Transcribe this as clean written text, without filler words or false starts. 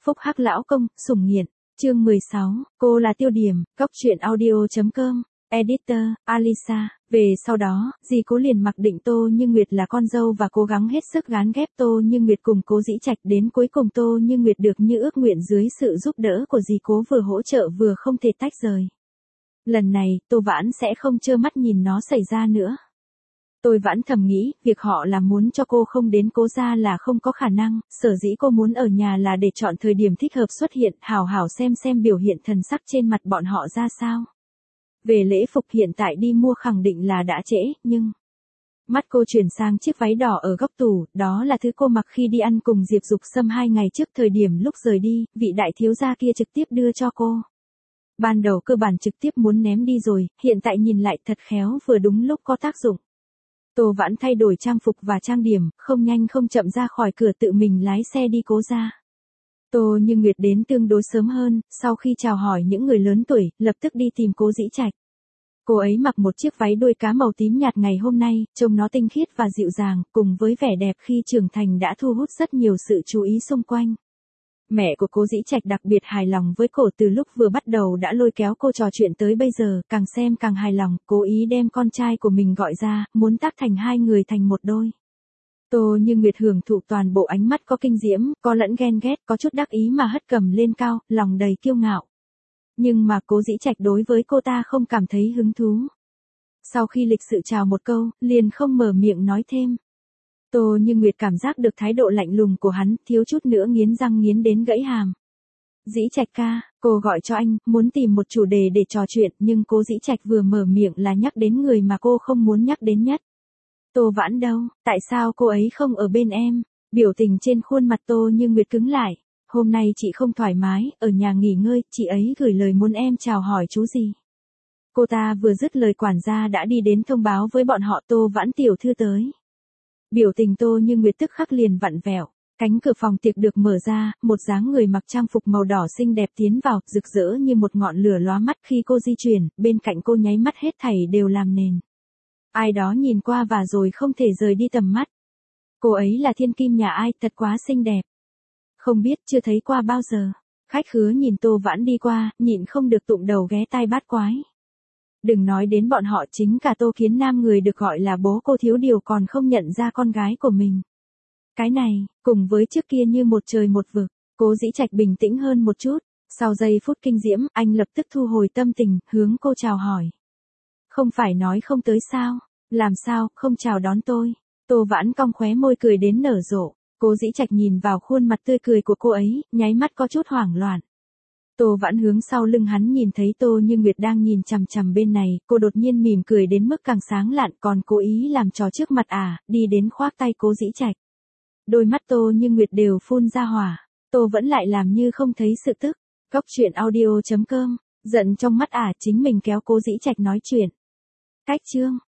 Phúc Hắc lão công, sủng nghiện. Chương 16, cô là tiêu điểm, Cóc truyện audio.com. Editor, Alisa. Về sau đó, dì Cố liền mặc định Tô Như Nguyệt là con dâu và cố gắng hết sức gán ghép Tô Như Nguyệt cùng Cố Dĩ Trạch, đến cuối cùng Tô Như Nguyệt được như ước nguyện dưới sự giúp đỡ của dì Cố vừa hỗ trợ vừa không thể tách rời. Lần này, Tô Vãn sẽ không trơ mắt nhìn nó xảy ra nữa. Tôi Vãn thầm nghĩ, việc họ làm muốn cho cô không đến Cố gia là không có khả năng, sở dĩ cô muốn ở nhà là để chọn thời điểm thích hợp xuất hiện, hào hào xem biểu hiện thần sắc trên mặt bọn họ ra sao. Về lễ phục hiện tại đi mua khẳng định là đã trễ, nhưng... Mắt cô chuyển sang chiếc váy đỏ ở góc tủ, đó là thứ cô mặc khi đi ăn cùng Diệp Dục Sâm 2 ngày trước, thời điểm lúc rời đi, vị đại thiếu gia kia trực tiếp đưa cho cô. Ban đầu cơ bản trực tiếp muốn ném đi rồi, hiện tại nhìn lại thật khéo vừa đúng lúc có tác dụng. Tô Vãn thay đổi trang phục và trang điểm, không nhanh không chậm ra khỏi cửa tự mình lái xe đi Cố gia. Tô Như Nguyệt đến tương đối sớm hơn, sau khi chào hỏi những người lớn tuổi, lập tức đi tìm Cố Dĩ Trạch. Cô ấy mặc một chiếc váy đuôi cá màu tím nhạt ngày hôm nay, trông nó tinh khiết và dịu dàng, cùng với vẻ đẹp khi trưởng thành đã thu hút rất nhiều sự chú ý xung quanh. Mẹ của Cố Dĩ Trạch đặc biệt hài lòng với cô, từ lúc vừa bắt đầu đã lôi kéo cô trò chuyện tới bây giờ, càng xem càng hài lòng, cố ý đem con trai của mình gọi ra, muốn tác thành hai người thành một đôi. Tô Như Nguyệt hưởng thụ toàn bộ, ánh mắt có kinh diễm, có lẫn ghen ghét, có chút đắc ý mà hất cầm lên cao, lòng đầy kiêu ngạo. Nhưng mà Cố Dĩ Trạch đối với cô ta không cảm thấy hứng thú. Sau khi lịch sự chào một câu, liền không mở miệng nói thêm. Tô Như Nguyệt cảm giác được thái độ lạnh lùng của hắn, thiếu chút nữa nghiến răng nghiến đến gãy hàm. Dĩ Trạch ca, cô gọi cho anh, muốn tìm một chủ đề để trò chuyện, nhưng Cố Dĩ Trạch vừa mở miệng là nhắc đến người mà cô không muốn nhắc đến nhất. Tô Vãn đâu, tại sao cô ấy không ở bên em? Biểu tình trên khuôn mặt Tô Như Nguyệt cứng lại. Hôm nay chị không thoải mái, ở nhà nghỉ ngơi, chị ấy gửi lời muốn em chào hỏi chú gì. Cô ta vừa dứt lời, quản gia đã đi đến thông báo với bọn họ Tô Vãn tiểu thư tới. Biểu tình Tô Như Nguyệt tức khắc liền vặn vẹo. Cánh cửa phòng tiệc được mở ra, một dáng người mặc trang phục màu đỏ xinh đẹp tiến vào, rực rỡ như một ngọn lửa lóa mắt khi cô di chuyển, bên cạnh cô nháy mắt hết thảy đều làm nền. Ai đó nhìn qua và rồi không thể rời đi tầm mắt. Cô ấy là thiên kim nhà ai, thật quá xinh đẹp. Không biết, chưa thấy qua bao giờ. Khách khứa nhìn Tô Vãn đi qua, nhịn không được tụng đầu ghé tai bát quái. Đừng nói đến bọn họ, chính cả Tô Kiến Nam, người được gọi là bố cô thiếu điều, còn không nhận ra con gái của mình. Cái này, cùng với trước kia như một trời một vực. Cố Dĩ Trạch bình tĩnh hơn một chút. Sau giây phút kinh diễm, anh lập tức thu hồi tâm tình, hướng cô chào hỏi. Không phải nói không tới sao? Làm sao, không chào đón tôi? Tô Vãn cong khóe môi cười đến nở rộ. Cố Dĩ Trạch nhìn vào khuôn mặt tươi cười của cô ấy, nháy mắt có chút hoảng loạn. Tô Vãn hướng sau lưng hắn nhìn thấy Tô Như Nguyệt đang nhìn chằm chằm bên này, cô đột nhiên mỉm cười đến mức càng sáng lạn, còn cố ý làm trò trước mặt đi đến khoác tay Cố Dĩ Trạch. Đôi mắt Tô Như Nguyệt đều phun ra hỏa, Tô vẫn lại làm như không thấy sự tức. Cóc truyện audio.com, giận trong mắt chính mình kéo Cố Dĩ Trạch nói chuyện. Cách chương